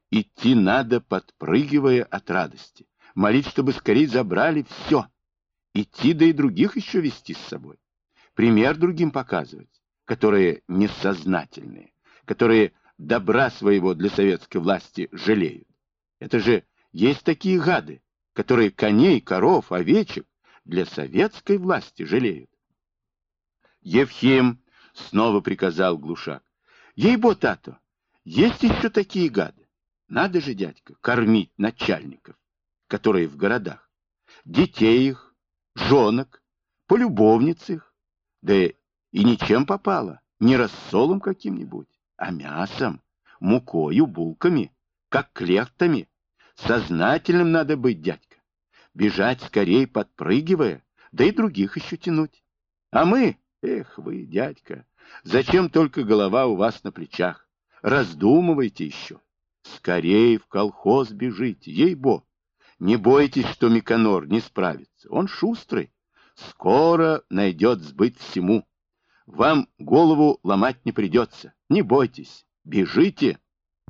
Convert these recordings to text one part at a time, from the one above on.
Идти надо, подпрыгивая от радости. Молить, чтобы скорее забрали все. Идти, да и других еще вести с собой. Пример другим показывать, которые несознательные, которые добра своего для советской власти жалеют. Это же есть такие гады, которые коней, коров, овечек для советской власти жалеют. Евхим снова приказал Глушак. Ей-бо, тато, есть еще такие гады. Надо же, дядька, кормить начальников, которые в городах, детей их, жонок, полюбовниц их, да и ничем попало, не рассолом каким-нибудь, а мясом, мукою, булками, как клехтами. Сознательным надо быть, дядька. Бежать скорее подпрыгивая, да и других еще тянуть. А мы, эх вы, дядька, зачем только голова у вас на плечах? Раздумывайте еще. Скорее в колхоз бежите, ей-бо. Не бойтесь, что Миконор не справится. Он шустрый. Скоро найдет сбыт всему. Вам голову ломать не придется. Не бойтесь. Бежите.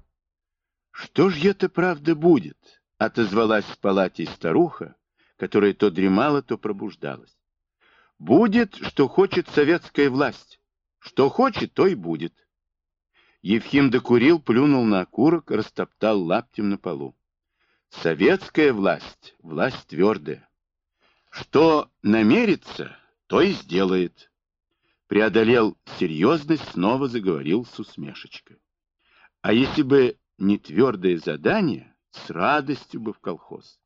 Что ж это правда будет? Отозвалась в палате старуха, которая то дремала, то пробуждалась. Будет, что хочет советская власть. Что хочет, то и будет. Евхим докурил, плюнул на окурок, растоптал лаптем на полу. Советская власть, власть твердая. Что намерится, то и сделает. Преодолел серьезность, снова заговорил с усмешечкой. А если бы не твердое задание, с радостью бы в колхоз.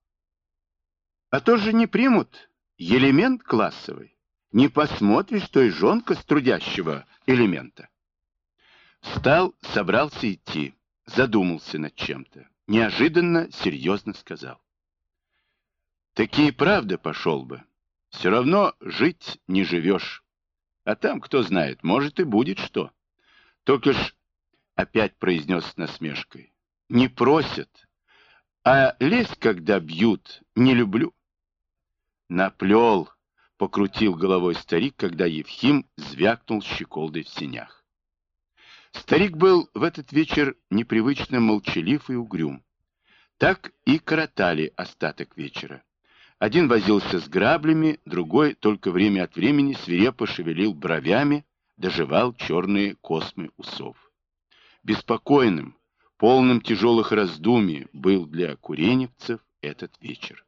А то же не примут, элемент классовый. Не посмотришь, что и жонка с трудящего элемента. Встал, собрался идти, задумался над чем-то. Неожиданно серьезно сказал. Таки и правда пошел бы. Все равно жить не живешь. А там, кто знает, может и будет что. Только ж, опять произнес с насмешкой, не просят, а лезть, когда бьют, не люблю. Наплел, покрутил головой старик, когда Евхим звякнул щеколдой в сенях. Старик был в этот вечер непривычно молчалив и угрюм. Так и коротали остаток вечера. Один возился с граблями, другой только время от времени свирепо шевелил бровями, доживал черные космы усов. Беспокойным, полным тяжелых раздумий был для куреневцев этот вечер.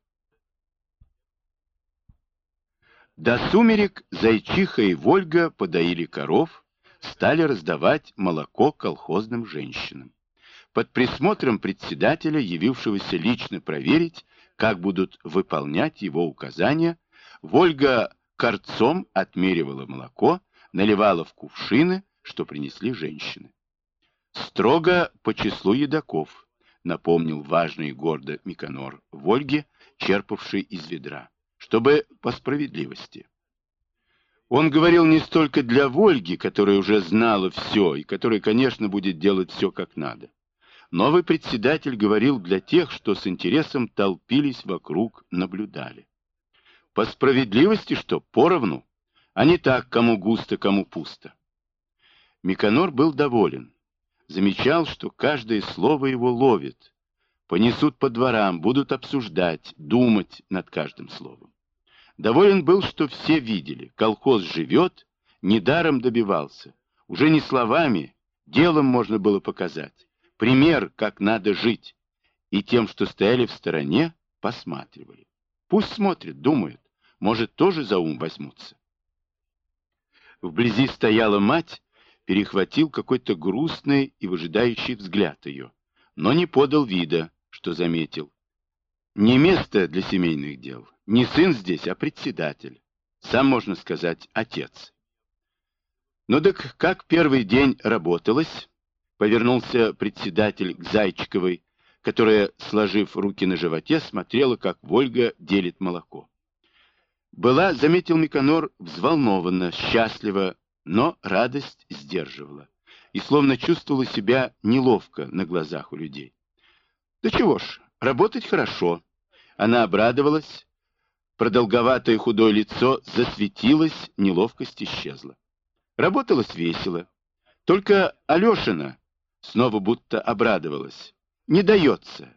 До сумерек Зайчиха и Вольга подоили коров, стали раздавать молоко колхозным женщинам. Под присмотром председателя, явившегося лично проверить, как будут выполнять его указания, Вольга корцом отмеривала молоко, наливала в кувшины, что принесли женщины. Строго по числу едоков, напомнил важный и гордо Миконор Вольге, черпавший из ведра, чтобы по справедливости. Он говорил не столько для Вольги, которая уже знала все и которая, конечно, будет делать все как надо. Новый председатель говорил для тех, что с интересом толпились вокруг, наблюдали. По справедливости, что поровну, а не так, кому густо, кому пусто. Миконор был доволен. Замечал, что каждое слово его ловит. Понесут по дворам, будут обсуждать, думать над каждым словом. Доволен был, что все видели, колхоз живет, недаром добивался. Уже не словами, делом можно было показать. Пример, как надо жить. И тем, что стояли в стороне, посматривали. Пусть смотрят, думают, может, тоже за ум возьмутся. Вблизи стояла мать, перехватил какой-то грустный и выжидающий взгляд ее, но не подал вида, что заметил. Не место для семейных дел, не сын здесь, а председатель. Сам, можно сказать, отец. Ну так как первый день работалось? Повернулся председатель к Зайчиковой, которая, сложив руки на животе, смотрела, как Вольга делит молоко. Была, заметил Миконор, взволнована, счастлива, но радость сдерживала и словно чувствовала себя неловко на глазах у людей. Да чего ж, работать хорошо. Она обрадовалась, продолговатое худое лицо засветилось, неловкость исчезла. Работалось весело. Только Алешина снова будто обрадовалась. не дается